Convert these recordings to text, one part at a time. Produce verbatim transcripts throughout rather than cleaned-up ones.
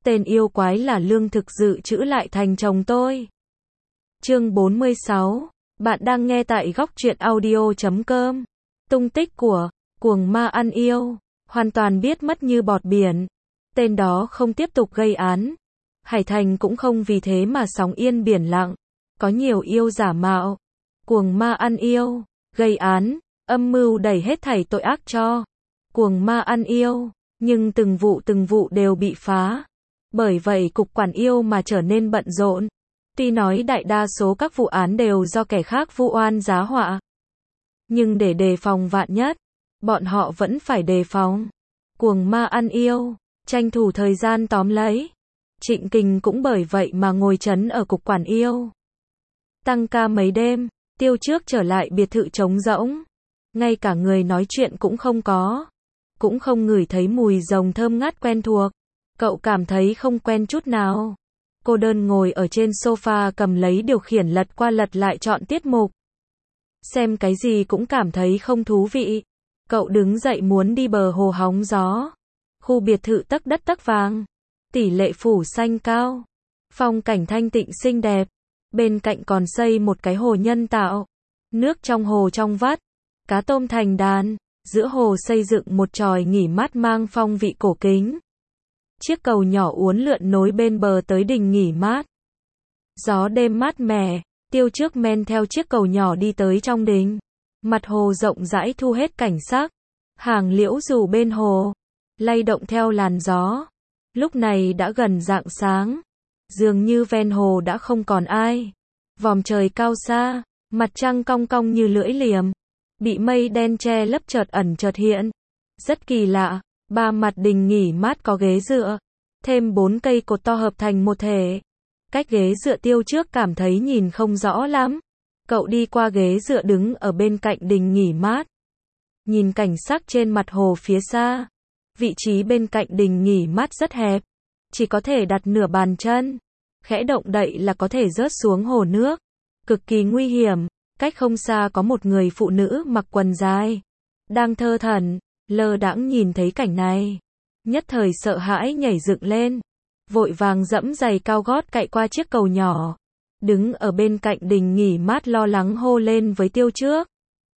Tên yêu quái là lương thực dự trữ lại thành chồng tôi. Chương bốn mươi sáu. Bạn đang nghe tại góc truyện audio chấm com. Tung tích của cuồng ma ăn yêu hoàn toàn biết mất như bọt biển. Tên đó không tiếp tục gây án. Hải Thành cũng không vì thế mà sóng yên biển lặng. Có nhiều yêu giả mạo. Cuồng ma ăn yêu, gây án, âm mưu đẩy hết thảy tội ác cho cuồng ma ăn yêu. Nhưng từng vụ từng vụ đều bị phá. Bởi vậy cục quản yêu mà trở nên bận rộn. Tuy nói đại đa số các vụ án đều do kẻ khác vu oan giá họa. Nhưng để đề phòng vạn nhất, bọn họ vẫn phải đề phòng. Cuồng ma ăn yêu, tranh thủ thời gian tóm lấy. Trịnh Kình cũng bởi vậy mà ngồi trấn ở cục quản yêu. Tăng ca mấy đêm, Tiêu Trước trở lại biệt thự trống rỗng. Ngay cả người nói chuyện cũng không có. Cũng không ngửi thấy mùi rồng thơm ngát quen thuộc. Cậu cảm thấy không quen chút nào. Cô đơn ngồi ở trên sofa cầm lấy điều khiển lật qua lật lại chọn tiết mục. Xem cái gì cũng cảm thấy không thú vị. Cậu đứng dậy muốn đi bờ hồ hóng gió. Khu biệt thự tấc đất tấc vàng. Tỷ lệ phủ xanh cao. Phong cảnh thanh tịnh xinh đẹp. Bên cạnh còn xây một cái hồ nhân tạo. Nước trong hồ trong vắt. Cá tôm thành đàn. Giữa hồ xây dựng một chòi nghỉ mát mang phong vị cổ kính. Chiếc cầu nhỏ uốn lượn nối bên bờ tới đình nghỉ mát. Gió đêm mát mẻ, Tiêu Trước men theo chiếc cầu nhỏ đi tới trong đình. Mặt hồ rộng rãi thu hết cảnh sắc. Hàng liễu rủ bên hồ, lay động theo làn gió. Lúc này đã gần rạng sáng. Dường như ven hồ đã không còn ai. Vòm trời cao xa, mặt trăng cong cong như lưỡi liềm. Bị mây đen che lấp chợt ẩn chợt hiện. Rất kỳ lạ. Ba mặt đình nghỉ mát có ghế dựa, thêm bốn cây cột to hợp thành một thể. Cách ghế dựa Tiêu Trước cảm thấy nhìn không rõ lắm. Cậu đi qua ghế dựa đứng ở bên cạnh đình nghỉ mát. Nhìn cảnh sắc trên mặt hồ phía xa. Vị trí bên cạnh đình nghỉ mát rất hẹp. Chỉ có thể đặt nửa bàn chân. Khẽ động đậy là có thể rớt xuống hồ nước. Cực kỳ nguy hiểm. Cách không xa có một người phụ nữ mặc quần dài. Đang thơ thẩn. Lơ đãng nhìn thấy cảnh này, nhất thời sợ hãi nhảy dựng lên, vội vàng dẫm giày cao gót cạy qua chiếc cầu nhỏ, đứng ở bên cạnh đình nghỉ mát lo lắng hô lên với Tiêu Trước.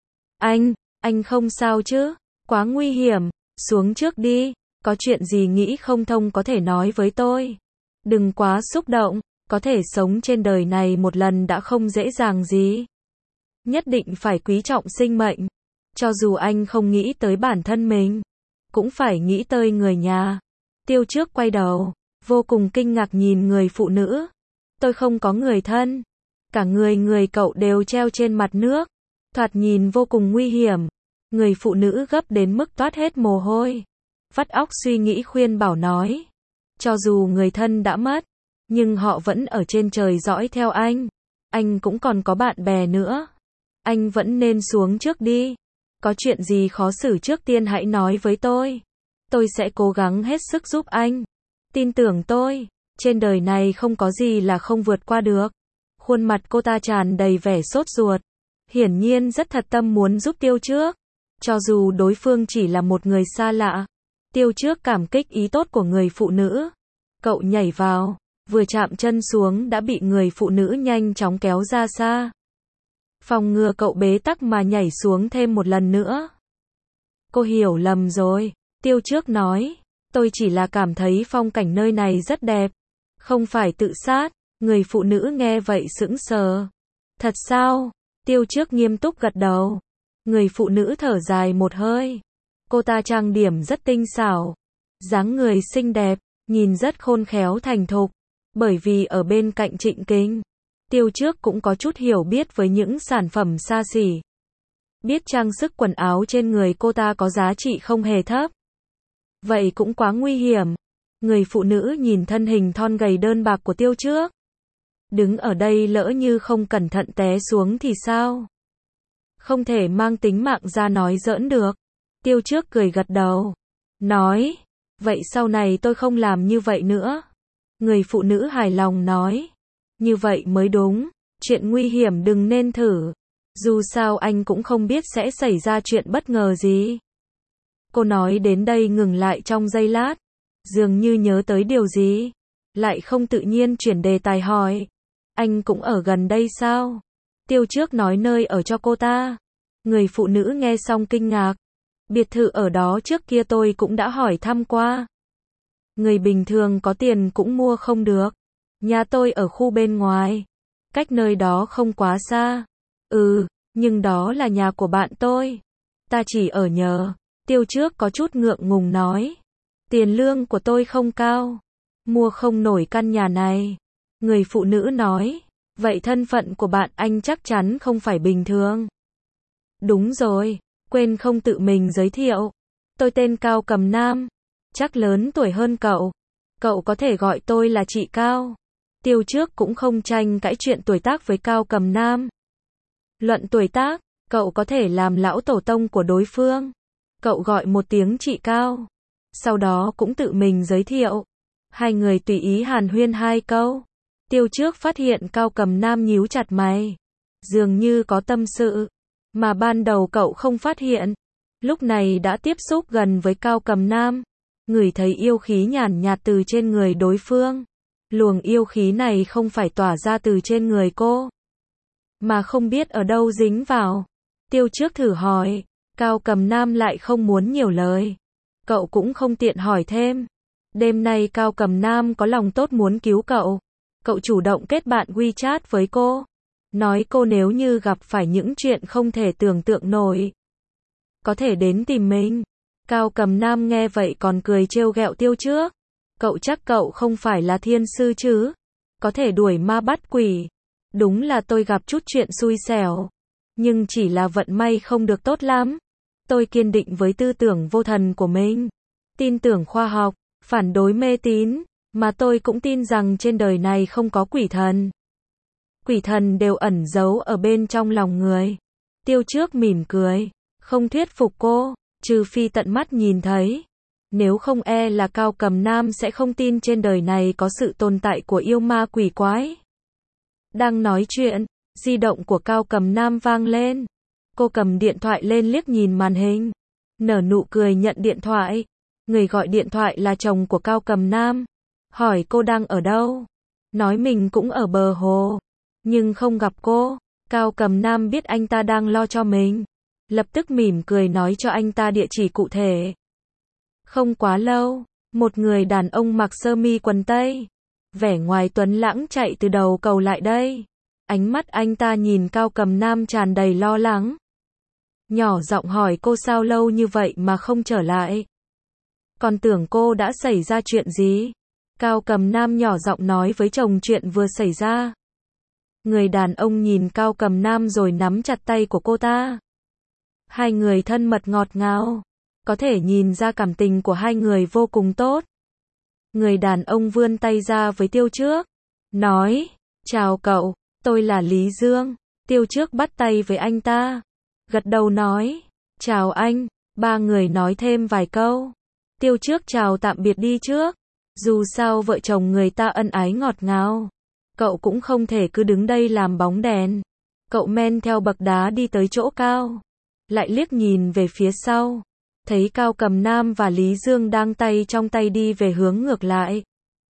Anh, anh không sao chứ? Quá nguy hiểm, xuống trước đi, có chuyện gì nghĩ không thông có thể nói với tôi. Đừng quá xúc động, có thể sống trên đời này một lần đã không dễ dàng gì. Nhất định phải quý trọng sinh mệnh. Cho dù anh không nghĩ tới bản thân mình, cũng phải nghĩ tới người nhà. Tiêu Trước quay đầu, vô cùng kinh ngạc nhìn người phụ nữ. Tôi không có người thân. Cả người người cậu đều treo trên mặt nước. Thoạt nhìn vô cùng nguy hiểm. Người phụ nữ gấp đến mức toát hết mồ hôi. Vắt óc suy nghĩ khuyên bảo nói. Cho dù người thân đã mất, nhưng họ vẫn ở trên trời dõi theo anh. Anh cũng còn có bạn bè nữa. Anh vẫn nên xuống trước đi. Có chuyện gì khó xử trước tiên hãy nói với tôi. Tôi sẽ cố gắng hết sức giúp anh. Tin tưởng tôi, trên đời này không có gì là không vượt qua được. Khuôn mặt cô ta tràn đầy vẻ sốt ruột. Hiển nhiên rất thật tâm muốn giúp Tiêu Trước. Cho dù đối phương chỉ là một người xa lạ. Tiêu Trước cảm kích ý tốt của người phụ nữ. Cậu nhảy vào, vừa chạm chân xuống đã bị người phụ nữ nhanh chóng kéo ra xa. Phòng ngừa cậu bế tắc mà nhảy xuống thêm một lần nữa. Cô hiểu lầm rồi, Tiêu Trước nói. Tôi chỉ là cảm thấy phong cảnh nơi này rất đẹp. Không phải tự sát. Người phụ nữ nghe vậy sững sờ. Thật sao? Tiêu Trước nghiêm túc gật đầu. Người phụ nữ thở dài một hơi. Cô ta trang điểm rất tinh xảo. Dáng người xinh đẹp, nhìn rất khôn khéo thành thục. Bởi vì ở bên cạnh Trịnh Kình, Tiêu Trước cũng có chút hiểu biết với những sản phẩm xa xỉ. Biết trang sức quần áo trên người cô ta có giá trị không hề thấp. Vậy cũng quá nguy hiểm. Người phụ nữ nhìn thân hình thon gầy đơn bạc của Tiêu Trước. Đứng ở đây lỡ như không cẩn thận té xuống thì sao? Không thể mang tính mạng ra nói giỡn được. Tiêu Trước cười gật đầu. Nói, vậy sau này tôi không làm như vậy nữa. Người phụ nữ hài lòng nói. Như vậy mới đúng, chuyện nguy hiểm đừng nên thử. Dù sao anh cũng không biết sẽ xảy ra chuyện bất ngờ gì. Cô nói đến đây ngừng lại trong giây lát. Dường như nhớ tới điều gì. lại không tự nhiên chuyển đề tài hỏi. Anh cũng ở gần đây sao? Tiêu Trước nói nơi ở cho cô ta. Người phụ nữ nghe xong kinh ngạc. Biệt thự ở đó trước kia tôi cũng đã hỏi thăm qua. Người bình thường có tiền cũng mua không được. Nhà tôi ở khu bên ngoài. Cách nơi đó không quá xa. Ừ, nhưng đó là nhà của bạn tôi. Ta chỉ ở nhờ. Tiêu Trước có chút ngượng ngùng nói. Tiền lương của tôi không cao. Mua không nổi căn nhà này. Người phụ nữ nói. Vậy thân phận của bạn anh chắc chắn không phải bình thường. Đúng rồi, quên không tự mình giới thiệu. Tôi tên Cao Cầm Nam. Chắc lớn tuổi hơn cậu. Cậu có thể gọi tôi là chị Cao. Tiêu Trước cũng không tranh cãi chuyện tuổi tác với Cao Cầm Nam. Luận tuổi tác, cậu có thể làm lão tổ tông của đối phương. Cậu gọi một tiếng chị Cao. Sau đó cũng tự mình giới thiệu. Hai người tùy ý hàn huyên hai câu. Tiêu Trước phát hiện Cao Cầm Nam nhíu chặt mày. Dường như có tâm sự. Mà ban đầu cậu không phát hiện. Lúc này đã tiếp xúc gần với Cao Cầm Nam. Ngửi thấy yêu khí nhàn nhạt từ trên người đối phương. Luồng yêu khí này không phải tỏa ra từ trên người cô. Mà không biết ở đâu dính vào. Tiêu Trước thử hỏi. Cao Cầm Nam lại không muốn nhiều lời. Cậu cũng không tiện hỏi thêm. Đêm nay Cao Cầm Nam có lòng tốt muốn cứu cậu. Cậu chủ động kết bạn WeChat với cô. Nói cô nếu như gặp phải những chuyện không thể tưởng tượng nổi. Có thể đến tìm mình. Cao Cầm Nam nghe vậy còn cười trêu ghẹo Tiêu Trước. Cậu chắc cậu không phải là thiên sư chứ. Có thể đuổi ma bắt quỷ. Đúng là tôi gặp chút chuyện xui xẻo. Nhưng chỉ là vận may không được tốt lắm. Tôi kiên định với tư tưởng vô thần của mình. Tin tưởng khoa học, phản đối mê tín. Mà tôi cũng tin rằng trên đời này không có quỷ thần. Quỷ thần đều ẩn giấu ở bên trong lòng người. Tiêu Trước mỉm cười. Không thuyết phục cô. Trừ phi tận mắt nhìn thấy. Nếu không e là Cao Cầm Nam sẽ không tin trên đời này có sự tồn tại của yêu ma quỷ quái. Đang nói chuyện, di động của Cao Cầm Nam vang lên. Cô cầm điện thoại lên liếc nhìn màn hình. Nở nụ cười nhận điện thoại. Người gọi điện thoại là chồng của Cao Cầm Nam. Hỏi cô đang ở đâu. Nói mình cũng ở bờ hồ. Nhưng không gặp cô. Cao Cầm Nam biết anh ta đang lo cho mình. Lập tức mỉm cười nói cho anh ta địa chỉ cụ thể. Không quá lâu, một người đàn ông mặc sơ mi quần tây, vẻ ngoài tuấn lãng chạy từ đầu cầu lại đây. Ánh mắt anh ta nhìn Cao Cầm Nam tràn đầy lo lắng. Nhỏ giọng hỏi cô sao lâu như vậy mà không trở lại. Còn tưởng cô đã xảy ra chuyện gì. Cao Cầm Nam nhỏ giọng nói với chồng chuyện vừa xảy ra. Người đàn ông nhìn Cao Cầm Nam rồi nắm chặt tay của cô ta. Hai người thân mật ngọt ngào. Có thể nhìn ra cảm tình của hai người vô cùng tốt. Người đàn ông vươn tay ra với Tiêu Trước. Nói, chào cậu, tôi là Lý Dương. Tiêu Trước bắt tay với anh ta. Gật đầu nói, chào anh. Ba người nói thêm vài câu. Tiêu Trước chào tạm biệt đi trước. Dù sao vợ chồng người ta ân ái ngọt ngào. Cậu cũng không thể cứ đứng đây làm bóng đèn. Cậu men theo bậc đá đi tới chỗ cao. Lại liếc nhìn về phía sau. Thấy Cao Cầm Nam và Lý Dương đang tay trong tay đi về hướng ngược lại.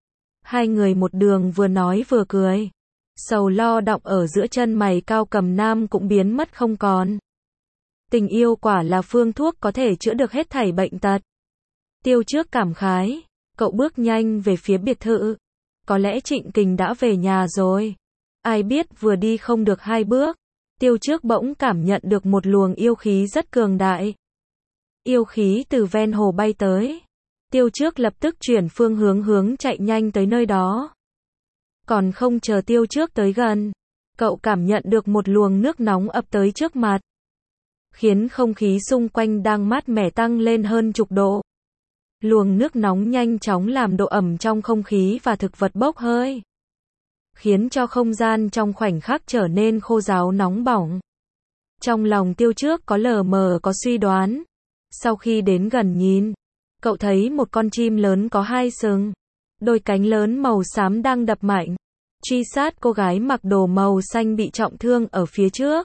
Hai người một đường vừa nói vừa cười. Sầu lo đọng ở giữa chân mày Cao Cầm Nam cũng biến mất không còn. Tình yêu quả là phương thuốc có thể chữa được hết thảy bệnh tật. Tiêu Trước cảm khái. Cậu bước nhanh về phía biệt thự. Có lẽ Trịnh Kình đã về nhà rồi. Ai biết vừa đi không được hai bước. Tiêu Trước bỗng cảm nhận được một luồng yêu khí rất cường đại. Yêu khí từ ven hồ bay tới. Tiêu Trước lập tức chuyển phương hướng hướng chạy nhanh tới nơi đó. Còn không chờ Tiêu Trước tới gần, cậu cảm nhận được một luồng nước nóng ập tới trước mặt. Khiến không khí xung quanh đang mát mẻ tăng lên hơn chục độ. Luồng nước nóng nhanh chóng làm độ ẩm trong không khí và thực vật bốc hơi. Khiến cho không gian trong khoảnh khắc trở nên khô ráo nóng bỏng. Trong lòng Tiêu Trước có lờ mờ có suy đoán. Sau khi đến gần nhìn, cậu thấy một con chim lớn có hai sừng, đôi cánh lớn màu xám đang đập mạnh, truy sát cô gái mặc đồ màu xanh bị trọng thương ở phía trước.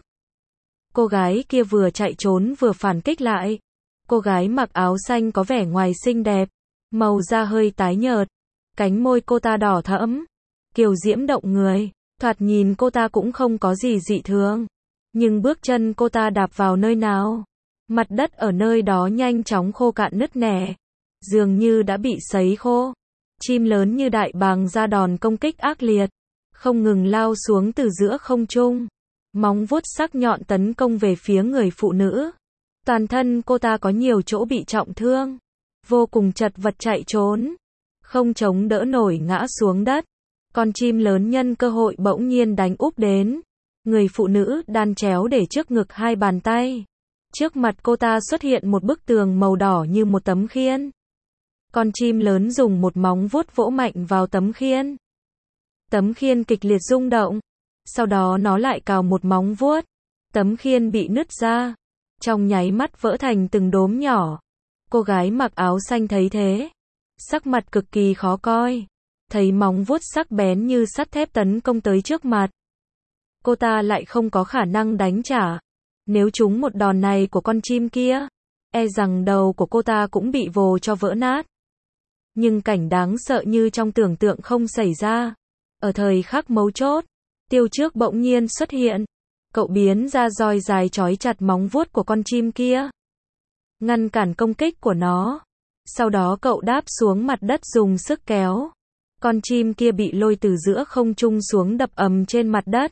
Cô gái kia vừa chạy trốn vừa phản kích lại. Cô gái mặc áo xanh có vẻ ngoài xinh đẹp, màu da hơi tái nhợt, Cánh môi cô ta đỏ thẫm, kiều diễm động người, thoạt nhìn cô ta cũng không có gì dị thường. Nhưng bước chân cô ta đạp vào nơi nào, mặt đất ở nơi đó nhanh chóng khô cạn nứt nẻ, dường như đã bị sấy khô. Chim lớn như đại bàng ra đòn công kích ác liệt, không ngừng lao xuống từ giữa không trung, móng vuốt sắc nhọn tấn công về phía người phụ nữ. Toàn thân cô ta có nhiều chỗ bị trọng thương, vô cùng chật vật chạy trốn, không chống đỡ nổi ngã xuống đất. Con chim lớn nhân cơ hội bỗng nhiên đánh úp đến. Người phụ nữ đan chéo để trước ngực hai bàn tay. Trước mặt cô ta xuất hiện một bức tường màu đỏ như một tấm khiên. Con chim lớn dùng một móng vuốt vỗ mạnh vào tấm khiên. Tấm khiên kịch liệt rung động. Sau đó nó lại cào một móng vuốt. Tấm khiên bị nứt ra. Trong nháy mắt vỡ thành từng đốm nhỏ. Cô gái mặc áo xanh thấy thế, sắc mặt cực kỳ khó coi. Thấy móng vuốt sắc bén như sắt thép tấn công tới trước mặt, cô ta lại không có khả năng đánh trả. Nếu trúng một đòn này của con chim kia, e rằng đầu của cô ta cũng bị vồ cho vỡ nát. Nhưng cảnh đáng sợ như trong tưởng tượng không xảy ra. Ở thời khắc mấu chốt, Tiêu Trước bỗng nhiên xuất hiện. Cậu biến ra roi dài trói chặt móng vuốt của con chim kia, ngăn cản công kích của nó. Sau đó cậu đáp xuống mặt đất dùng sức kéo. Con chim kia bị lôi từ giữa không trung xuống đập ầm trên mặt đất.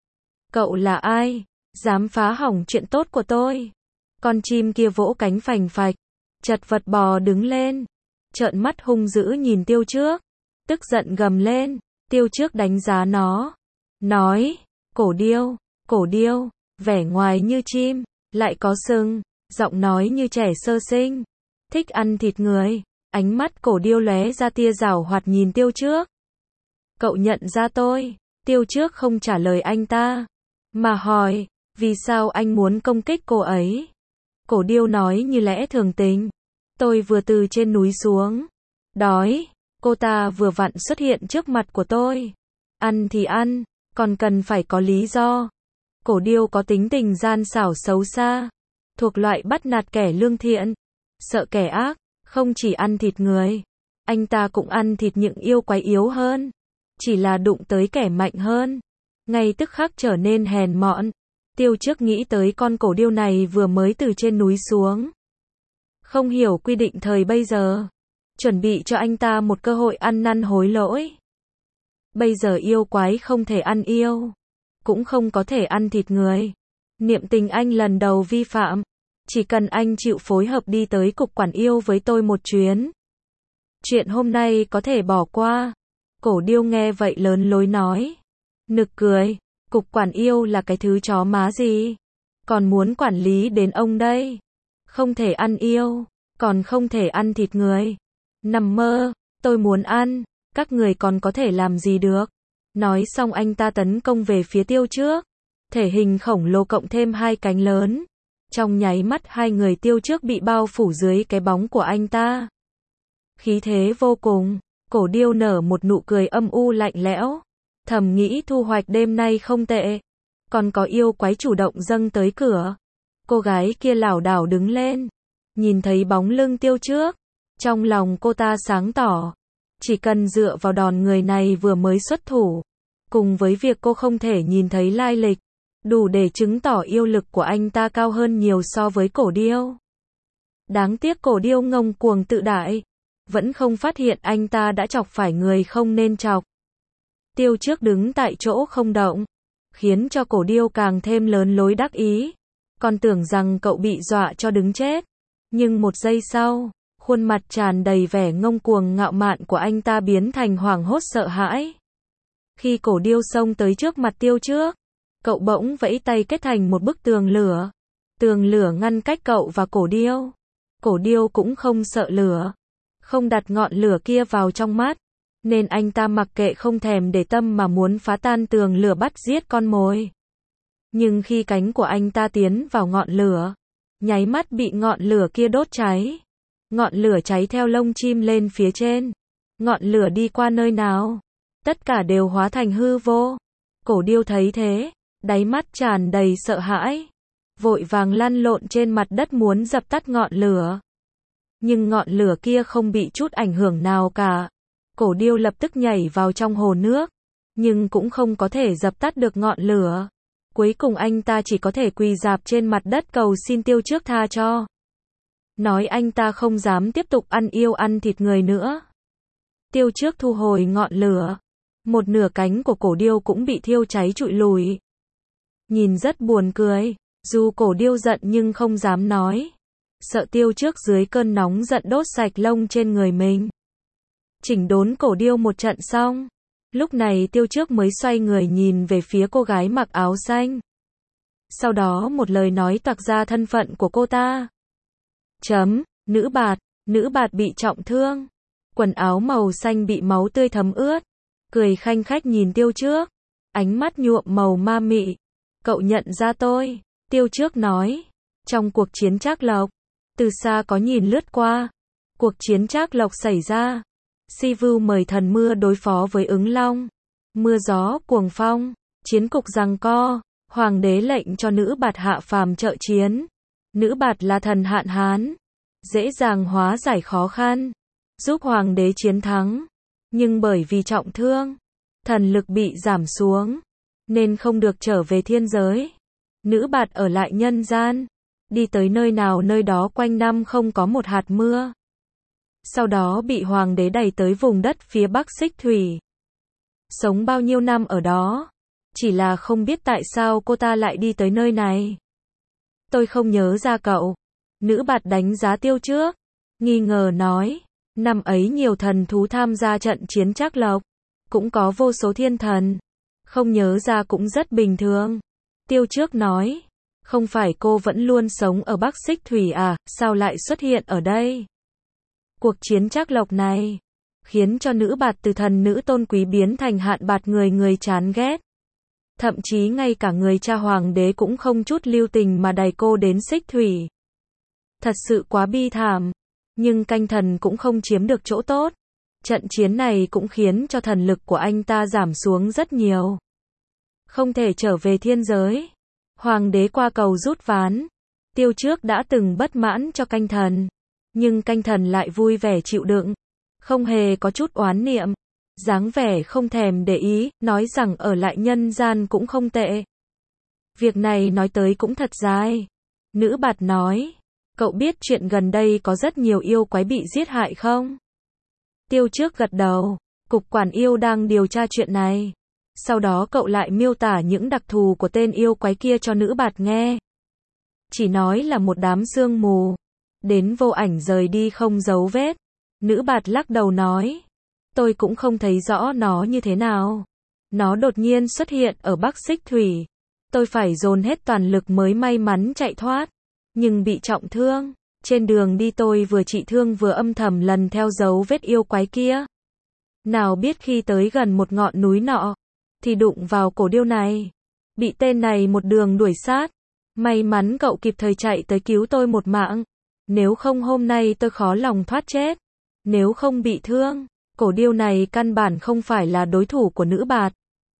Cậu là ai? Dám phá hỏng chuyện tốt của tôi? Con chim kia vỗ cánh phành phạch, chật vật bò đứng lên, trợn mắt hung dữ nhìn Tiêu Trước, tức giận gầm lên. Tiêu Trước đánh giá nó, nói, cổ điêu, cổ điêu, vẻ ngoài như chim, lại có sừng, giọng nói như trẻ sơ sinh, thích ăn thịt người. Ánh mắt cổ điêu lóe ra tia giảo hoạt nhìn Tiêu Trước. Cậu nhận ra tôi? Tiêu Trước không trả lời anh ta, mà hỏi, vì sao anh muốn công kích cô ấy? Cổ điêu nói như lẽ thường tình, tôi vừa từ trên núi xuống, đói, cô ta vừa vặn xuất hiện trước mặt của tôi. Ăn thì ăn, còn cần phải có lý do. Cổ điêu có tính tình gian xảo xấu xa, thuộc loại bắt nạt kẻ lương thiện, sợ kẻ ác. Không chỉ ăn thịt người, anh ta cũng ăn thịt những yêu quái yếu hơn. Chỉ là đụng tới kẻ mạnh hơn, ngay tức khắc trở nên hèn mọn. Tiêu Trước nghĩ tới con cổ điêu này vừa mới từ trên núi xuống, không hiểu quy định thời bây giờ, chuẩn bị cho anh ta một cơ hội ăn năn hối lỗi. Bây giờ yêu quái không thể ăn yêu, cũng không có thể ăn thịt người. Niệm tình anh lần đầu vi phạm. Chỉ cần anh chịu phối hợp đi tới cục quản yêu với tôi một chuyến, chuyện hôm nay có thể bỏ qua. Cổ điêu nghe vậy lớn lối nói, nực cười, cục quản yêu là cái thứ chó má gì, còn muốn quản lý đến ông đây. Không thể ăn yêu, còn không thể ăn thịt người. Nằm mơ, tôi muốn ăn, các người còn có thể làm gì được. Nói xong anh ta tấn công về phía Tiêu Trước, thể hình khổng lồ cộng thêm hai cánh lớn. Trong nháy mắt hai người Tiêu Trước bị bao phủ dưới cái bóng của anh ta. Khí thế vô cùng, cổ điêu nở một nụ cười âm u lạnh lẽo, thầm nghĩ thu hoạch đêm nay không tệ. Còn có yêu quái chủ động dâng tới cửa. Cô gái kia lảo đảo đứng lên, nhìn thấy bóng lưng Tiêu Trước, trong lòng cô ta sáng tỏ, chỉ cần dựa vào đòn người này vừa mới xuất thủ, cùng với việc cô không thể nhìn thấy lai lịch, đủ để chứng tỏ yêu lực của anh ta cao hơn nhiều so với cổ điêu. Đáng tiếc cổ điêu ngông cuồng tự đại, vẫn không phát hiện anh ta đã chọc phải người không nên chọc. Tiêu Trước đứng tại chỗ không động, khiến cho cổ điêu càng thêm lớn lối đắc ý, còn tưởng rằng cậu bị dọa cho đứng chết. Nhưng một giây sau, khuôn mặt tràn đầy vẻ ngông cuồng ngạo mạn của anh ta biến thành hoảng hốt sợ hãi. Khi cổ điêu xông tới trước mặt Tiêu Trước, cậu bỗng vẫy tay kết thành một bức tường lửa. Tường lửa ngăn cách cậu và cổ điêu. Cổ điêu cũng không sợ lửa, không đặt ngọn lửa kia vào trong mắt, nên anh ta mặc kệ không thèm để tâm mà muốn phá tan tường lửa bắt giết con mồi. Nhưng khi cánh của anh ta tiến vào ngọn lửa, nháy mắt bị ngọn lửa kia đốt cháy. Ngọn lửa cháy theo lông chim lên phía trên. Ngọn lửa đi qua nơi nào, tất cả đều hóa thành hư vô. Cổ điêu thấy thế, đáy mắt tràn đầy sợ hãi, vội vàng lăn lộn trên mặt đất muốn dập tắt ngọn lửa. Nhưng ngọn lửa kia không bị chút ảnh hưởng nào cả. Cổ điêu lập tức nhảy vào trong hồ nước, nhưng cũng không có thể dập tắt được ngọn lửa. Cuối cùng anh ta chỉ có thể quỳ rạp trên mặt đất cầu xin Tiêu Trước tha cho. Nói anh ta không dám tiếp tục ăn yêu ăn thịt người nữa. Tiêu Trước thu hồi ngọn lửa. Một nửa cánh của cổ điêu cũng bị thiêu cháy trụi lùi. Nhìn rất buồn cười. Dù cổ điêu giận nhưng không dám nói. Sợ Tiêu Trước dưới cơn nóng giận đốt sạch lông trên người mình. Chỉnh đốn cổ điêu một trận xong. Lúc này Tiêu Trước mới xoay người nhìn về phía cô gái mặc áo xanh. Sau đó một lời nói toạc ra thân phận của cô ta. Chấm, nữ bạt, nữ bạt bị trọng thương. Quần áo màu xanh bị máu tươi thấm ướt. Cười khanh khách nhìn Tiêu Trước. Ánh mắt nhuộm màu ma mị. Cậu nhận ra tôi. Tiêu Trước nói. Trong cuộc chiến Trác Lộc. Từ xa có nhìn lướt qua. Cuộc chiến Trác Lộc xảy ra. Si Vưu mời thần mưa đối phó với ứng long. Mưa gió cuồng phong. Chiến cục giằng co. Hoàng đế lệnh cho nữ bạt hạ phàm trợ chiến. Nữ bạt là thần hạn hán. Dễ dàng hóa giải khó khăn. Giúp hoàng đế chiến thắng. Nhưng bởi vì trọng thương. Thần lực bị giảm xuống. Nên không được trở về thiên giới. Nữ bạt ở lại nhân gian. Đi tới nơi nào nơi đó quanh năm không có một hạt mưa. Sau đó bị hoàng đế đẩy tới vùng đất phía bắc Xích Thủy. Sống bao nhiêu năm ở đó. Chỉ là không biết tại sao cô ta lại đi tới nơi này. Tôi không nhớ ra cậu. Nữ bạt đánh giá Tiêu Trước. Nghi ngờ nói. Năm ấy nhiều thần thú tham gia trận chiến Trác Lộc. Cũng có vô số thiên thần. Không nhớ ra cũng rất bình thường. Tiêu Trước nói. Không phải cô vẫn luôn sống ở Bắc Xích Thủy à, sao lại xuất hiện ở đây? Cuộc chiến Trác Lộc này khiến cho nữ bạt từ thần nữ tôn quý biến thành hạn bạt người người chán ghét. Thậm chí ngay cả người cha hoàng đế cũng không chút lưu tình mà đẩy cô đến Xích Thủy. Thật sự quá bi thảm. Nhưng canh thần cũng không chiếm được chỗ tốt. Trận chiến này cũng khiến cho thần lực của anh ta giảm xuống rất nhiều. Không thể trở về thiên giới. Hoàng đế qua cầu rút ván. Tiêu Trước đã từng bất mãn cho canh thần. Nhưng canh thần lại vui vẻ chịu đựng. Không hề có chút oán niệm. Dáng vẻ không thèm để ý, nói rằng ở lại nhân gian cũng không tệ. Việc này nói tới cũng thật dài. Nữ bạt nói. Cậu biết chuyện gần đây có rất nhiều yêu quái bị giết hại không? Tiêu Trước gật đầu. Cục quản yêu đang điều tra chuyện này. Sau đó cậu lại miêu tả những đặc thù của tên yêu quái kia cho nữ bạt nghe. Chỉ nói là một đám sương mù. Đến vô ảnh rời đi không dấu vết. Nữ bạt lắc đầu nói. Tôi cũng không thấy rõ nó như thế nào. Nó đột nhiên xuất hiện ở Bắc Xích Thủy. Tôi phải dồn hết toàn lực mới may mắn chạy thoát. Nhưng bị trọng thương. Trên đường đi tôi vừa trị thương vừa âm thầm lần theo dấu vết yêu quái kia. Nào biết khi tới gần một ngọn núi nọ. Thì đụng vào cổ điêu này. Bị tên này một đường đuổi sát. May mắn cậu kịp thời chạy tới cứu tôi một mạng. Nếu không hôm nay tôi khó lòng thoát chết. Nếu không bị thương. Cổ điêu này căn bản không phải là đối thủ của nữ bạt.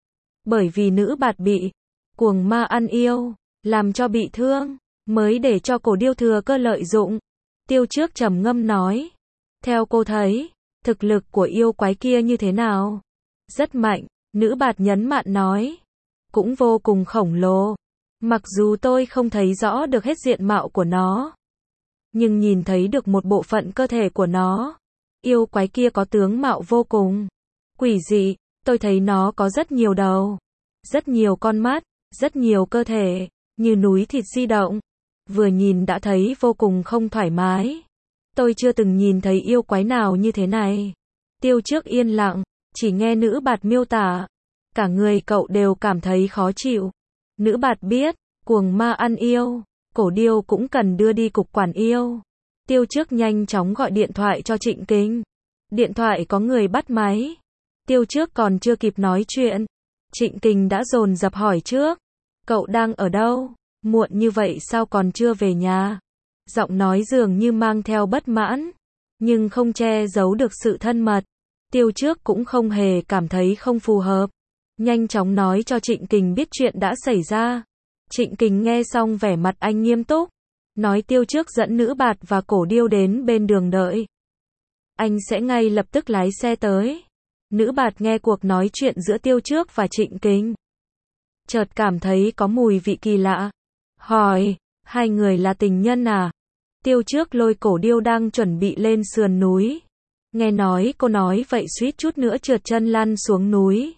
Bởi vì nữ bạt bị cuồng ma ăn yêu. Làm cho bị thương. Mới để cho cổ điêu thừa cơ lợi dụng. Tiêu Trước trầm ngâm nói. Theo cô thấy. Thực lực của yêu quái kia như thế nào? Rất mạnh. Nữ bạt nhấn mạnh nói. Cũng vô cùng khổng lồ. Mặc dù tôi không thấy rõ được hết diện mạo của nó. Nhưng nhìn thấy được một bộ phận cơ thể của nó. Yêu quái kia có tướng mạo vô cùng quỷ dị. Tôi thấy nó có rất nhiều đầu. Rất nhiều con mắt. Rất nhiều cơ thể. Như núi thịt di động. Vừa nhìn đã thấy vô cùng không thoải mái. Tôi chưa từng nhìn thấy yêu quái nào như thế này. Tiêu Trước yên lặng. Chỉ nghe nữ bạt miêu tả. Cả người cậu đều cảm thấy khó chịu. Nữ bạt biết. Cuồng ma ăn yêu. Cổ điêu cũng cần đưa đi cục quản yêu. Tiêu Trước nhanh chóng gọi điện thoại cho Trịnh Kinh. Điện thoại có người bắt máy. Tiêu Trước còn chưa kịp nói chuyện. Trịnh Kinh đã dồn dập hỏi trước. Cậu đang ở đâu? Muộn như vậy sao còn chưa về nhà? Giọng nói dường như mang theo bất mãn. Nhưng không che giấu được sự thân mật. Tiêu Trước cũng không hề cảm thấy không phù hợp. Nhanh chóng nói cho Trịnh Kình biết chuyện đã xảy ra. Trịnh Kình nghe xong vẻ mặt anh nghiêm túc. Nói Tiêu Trước dẫn nữ bạt và cổ điêu đến bên đường đợi. Anh sẽ ngay lập tức lái xe tới. Nữ bạt nghe cuộc nói chuyện giữa Tiêu Trước và Trịnh Kình. Chợt cảm thấy có mùi vị kỳ lạ. Hỏi, hai người là tình nhân à? Tiêu Trước lôi Cổ Điêu đang chuẩn bị lên sườn núi. Nghe nói cô nói vậy suýt chút nữa trượt chân lăn xuống núi.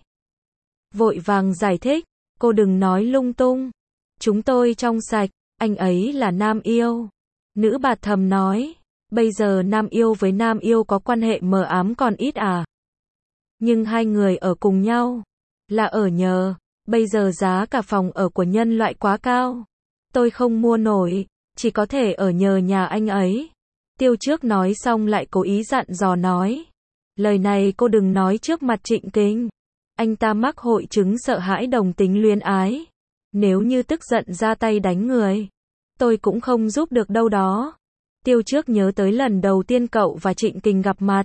Vội vàng giải thích, cô đừng nói lung tung. Chúng tôi trong sạch, anh ấy là nam yêu. Nữ bạt thầm nói, bây giờ nam yêu với nam yêu có quan hệ mờ ám còn ít à? Nhưng hai người ở cùng nhau, là ở nhờ, bây giờ giá cả phòng ở của nhân loại quá cao. Tôi không mua nổi, chỉ có thể ở nhờ nhà anh ấy. Tiêu Trước nói xong lại cố ý dặn dò nói. Lời này cô đừng nói trước mặt Trịnh Kình. Anh ta mắc hội chứng sợ hãi đồng tính luyến ái. Nếu như tức giận ra tay đánh người, tôi cũng không giúp được đâu đó. Tiêu Trước nhớ tới lần đầu tiên cậu và Trịnh Kình gặp mặt.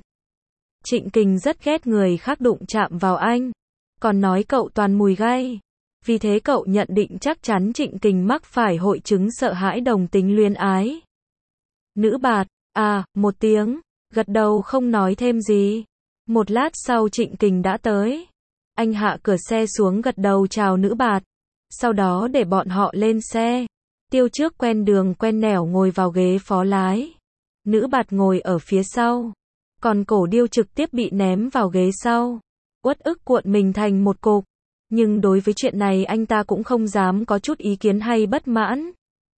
Trịnh Kình rất ghét người khác đụng chạm vào anh, còn nói cậu toàn mùi gai. Vì thế cậu nhận định chắc chắn Trịnh Kình mắc phải hội chứng sợ hãi đồng tính luyến ái. Nữ bạt, à, một tiếng, gật đầu không nói thêm gì. Một lát sau Trịnh Kình đã tới. Anh hạ cửa xe xuống gật đầu chào nữ bạt. Sau đó để bọn họ lên xe. Tiêu Trước quen đường quen nẻo ngồi vào ghế phó lái. Nữ bạt ngồi ở phía sau. Còn Cổ Điêu trực tiếp bị ném vào ghế sau. Uất ức cuộn mình thành một cục. Nhưng đối với chuyện này anh ta cũng không dám có chút ý kiến hay bất mãn.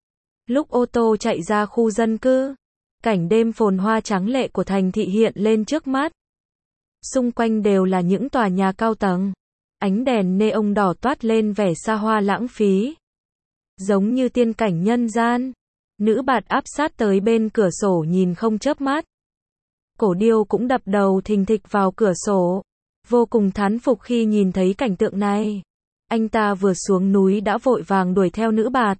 Lúc ô tô chạy ra khu dân cư, cảnh đêm phồn hoa tráng lệ của thành thị hiện lên trước mắt. Xung quanh đều là những tòa nhà cao tầng. Ánh đèn neon đỏ toát lên vẻ xa hoa lãng phí. Giống như tiên cảnh nhân gian. Nữ bạt áp sát tới bên cửa sổ nhìn không chớp mắt. Cổ Điêu cũng đập đầu thình thịch vào cửa sổ. Vô cùng thán phục khi nhìn thấy cảnh tượng này. Anh ta vừa xuống núi đã vội vàng đuổi theo nữ bạt.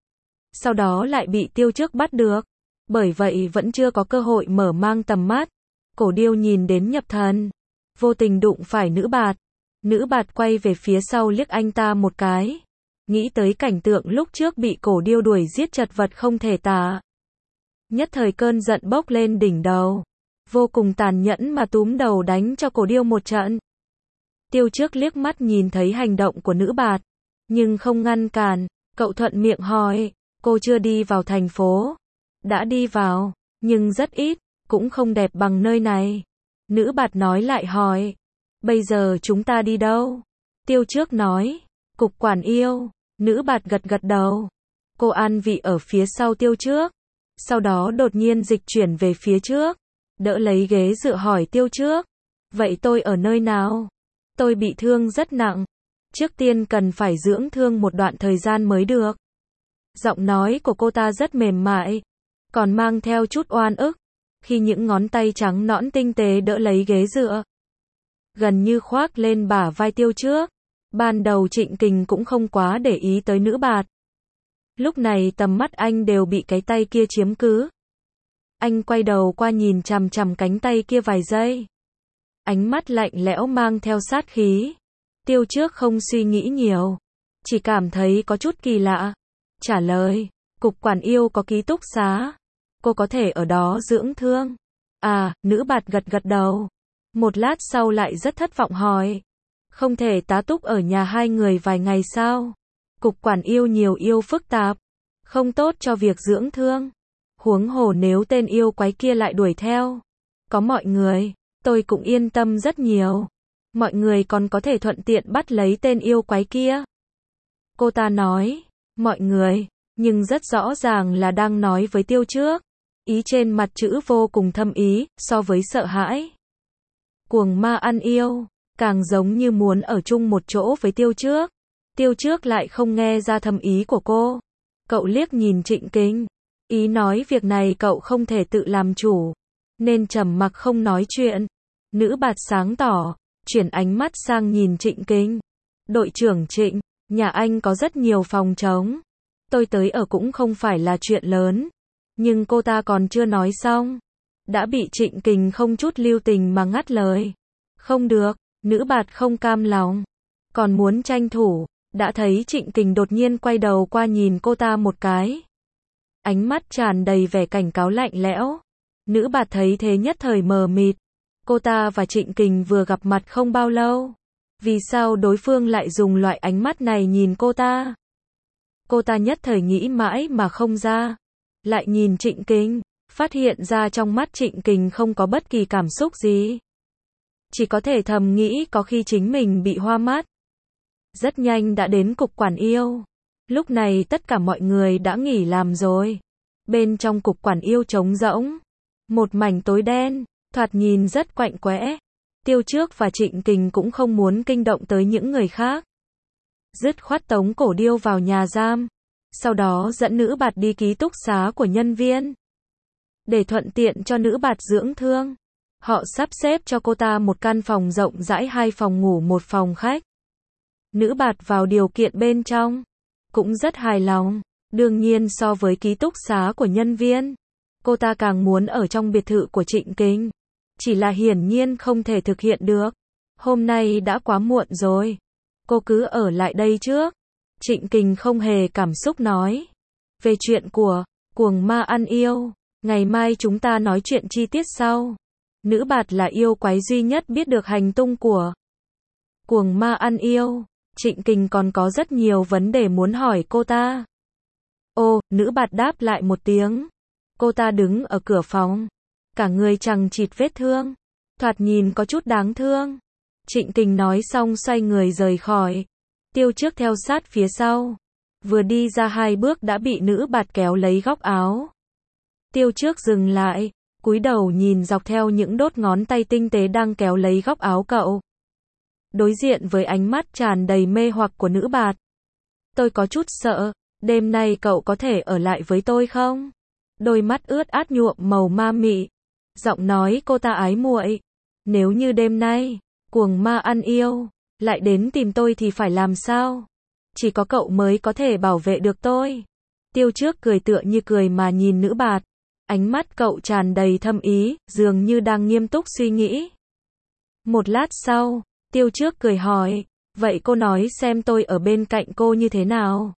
Sau đó lại bị Tiêu Trước bắt được. Bởi vậy vẫn chưa có cơ hội mở mang tầm mắt. Cổ Điêu nhìn đến nhập thần. Vô tình đụng phải nữ bạt. Nữ bạt quay về phía sau liếc anh ta một cái. Nghĩ tới cảnh tượng lúc trước bị Cổ Điêu đuổi giết chật vật không thể tả. Nhất thời cơn giận bốc lên đỉnh đầu. Vô cùng tàn nhẫn mà túm đầu đánh cho Cổ Điêu một trận. Tiêu Trước liếc mắt nhìn thấy hành động của nữ bạt. Nhưng không ngăn cản. Cậu thuận miệng hỏi. Cô chưa đi vào thành phố. Đã đi vào. Nhưng rất ít. Cũng không đẹp bằng nơi này. Nữ bạt nói lại hỏi. Bây giờ chúng ta đi đâu? Tiêu Trước nói. Cục quản yêu. Nữ bạt gật gật đầu. Cô an vị ở phía sau Tiêu Trước. Sau đó đột nhiên dịch chuyển về phía trước. Đỡ lấy ghế dựa hỏi Tiêu Trước. Vậy tôi ở nơi nào? Tôi bị thương rất nặng. Trước tiên cần phải dưỡng thương một đoạn thời gian mới được. Giọng nói của cô ta rất mềm mại. Còn mang theo chút oan ức. Khi những ngón tay trắng nõn tinh tế đỡ lấy ghế dựa. Gần như khoác lên bả vai Tiêu Trước. Ban đầu Trịnh Kình cũng không quá để ý tới nữ bạt. Lúc này tầm mắt anh đều bị cái tay kia chiếm cứ. Anh quay đầu qua nhìn chằm chằm cánh tay kia vài giây. Ánh mắt lạnh lẽo mang theo sát khí. Tiêu Trước không suy nghĩ nhiều. Chỉ cảm thấy có chút kỳ lạ. Trả lời, cục quản yêu có ký túc xá. Cô có thể ở đó dưỡng thương. À, nữ bạt gật gật đầu. Một lát sau lại rất thất vọng hỏi. Không thể tá túc ở nhà hai người vài ngày sao? Cục quản yêu nhiều yêu phức tạp. Không tốt cho việc dưỡng thương. Huống hồ nếu tên yêu quái kia lại đuổi theo. Có mọi người, tôi cũng yên tâm rất nhiều. Mọi người còn có thể thuận tiện bắt lấy tên yêu quái kia. Cô ta nói, mọi người, nhưng rất rõ ràng là đang nói với Tiêu Trước. Ý trên mặt chữ vô cùng thâm ý, so với sợ hãi. Cuồng ma ăn yêu, càng giống như muốn ở chung một chỗ với Tiêu Trước. Tiêu Trước lại không nghe ra thâm ý của cô. Cậu liếc nhìn Trịnh Kình. Ý nói việc này cậu không thể tự làm chủ. Nên trầm mặc không nói chuyện. Nữ bạt sáng tỏ, chuyển ánh mắt sang nhìn Trịnh Kình. Đội trưởng Trịnh, nhà anh có rất nhiều phòng trống. Tôi tới ở cũng không phải là chuyện lớn. Nhưng cô ta còn chưa nói xong. Đã bị Trịnh Kình không chút lưu tình mà ngắt lời. Không được, nữ bạt không cam lòng. Còn muốn tranh thủ. Đã thấy Trịnh Kình đột nhiên quay đầu qua nhìn cô ta một cái. Ánh mắt tràn đầy vẻ cảnh cáo lạnh lẽo. Nữ bạt thấy thế nhất thời mờ mịt. Cô ta và Trịnh Kình vừa gặp mặt không bao lâu. Vì sao đối phương lại dùng loại ánh mắt này nhìn cô ta? Cô ta nhất thời nghĩ mãi mà không ra. Lại nhìn Trịnh Kình, phát hiện ra trong mắt Trịnh Kình không có bất kỳ cảm xúc gì. Chỉ có thể thầm nghĩ có khi chính mình bị hoa mắt. Rất nhanh đã đến cục quản yêu. Lúc này tất cả mọi người đã nghỉ làm rồi. Bên trong cục quản yêu trống rỗng. Một mảnh tối đen, thoạt nhìn rất quạnh quẽ. Tiêu Trước và Trịnh Kình cũng không muốn kinh động tới những người khác. Dứt khoát tống Cổ Điêu vào nhà giam. Sau đó dẫn nữ bạt đi ký túc xá của nhân viên. Để thuận tiện cho nữ bạt dưỡng thương. Họ sắp xếp cho cô ta một căn phòng rộng rãi, hai phòng ngủ một phòng khách. Nữ bạt vào điều kiện bên trong. Cũng rất hài lòng. Đương nhiên so với ký túc xá của nhân viên, cô ta càng muốn ở trong biệt thự của Trịnh Kình. Chỉ là hiển nhiên không thể thực hiện được. Hôm nay đã quá muộn rồi. Cô cứ ở lại đây trước. Trịnh Kình không hề cảm xúc nói. Về chuyện của Cuồng Ma Ăn Yêu, ngày mai chúng ta nói chuyện chi tiết sau. Nữ bạt là yêu quái duy nhất biết được hành tung của Cuồng Ma Ăn Yêu. Trịnh Kình còn có rất nhiều vấn đề muốn hỏi cô ta. Ô, nữ bạt đáp lại một tiếng. Cô ta đứng ở cửa phòng. Cả người chằng chịt vết thương. Thoạt nhìn có chút đáng thương. Trịnh Kình nói xong xoay người rời khỏi. Tiêu Trước theo sát phía sau. Vừa đi ra hai bước đã bị nữ bạt kéo lấy góc áo. Tiêu Trước dừng lại, cúi đầu nhìn dọc theo những đốt ngón tay tinh tế đang kéo lấy góc áo cậu. Đối diện với ánh mắt tràn đầy mê hoặc của nữ bạt. Tôi có chút sợ, đêm nay cậu có thể ở lại với tôi không? Đôi mắt ướt át nhuộm màu ma mị. Giọng nói cô ta ái muội. Nếu như đêm nay, Cuồng Ma Ăn Yêu lại đến tìm tôi thì phải làm sao? Chỉ có cậu mới có thể bảo vệ được tôi. Tiêu Trước cười tựa như cười mà nhìn nữ bạt. Ánh mắt cậu tràn đầy thâm ý, dường như đang nghiêm túc suy nghĩ. Một lát sau, Tiêu Trước cười hỏi, vậy cô nói xem tôi ở bên cạnh cô như thế nào?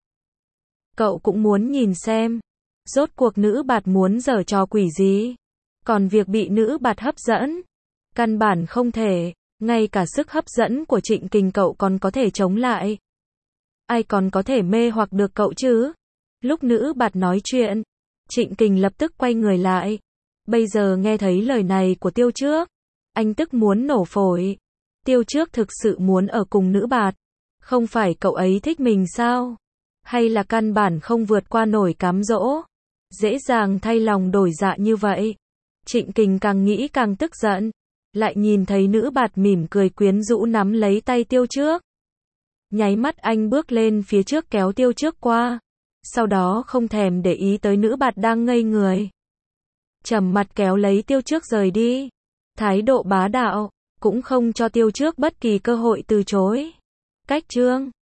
Cậu cũng muốn nhìn xem. Rốt cuộc nữ bạt muốn giở trò quỷ gì? Còn việc bị nữ bạt hấp dẫn, căn bản không thể. Ngay cả sức hấp dẫn của Trịnh Kình cậu còn có thể chống lại. Ai còn có thể mê hoặc được cậu chứ? Lúc nữ bạt nói chuyện, Trịnh Kình lập tức quay người lại. Bây giờ nghe thấy lời này của Tiêu Trước, anh tức muốn nổ phổi. Tiêu Trước thực sự muốn ở cùng nữ bạt. Không phải cậu ấy thích mình sao? Hay là căn bản không vượt qua nổi cám dỗ? Dễ dàng thay lòng đổi dạ như vậy. Trịnh Kình càng nghĩ càng tức giận. Lại nhìn thấy nữ bạt mỉm cười quyến rũ nắm lấy tay Tiêu Trước. Nháy mắt anh bước lên phía trước kéo Tiêu Trước qua. Sau đó không thèm để ý tới nữ bạt đang ngây người. Trầm mặt kéo lấy Tiêu Trước rời đi. Thái độ bá đạo, cũng không cho Tiêu Trước bất kỳ cơ hội từ chối. Cách chương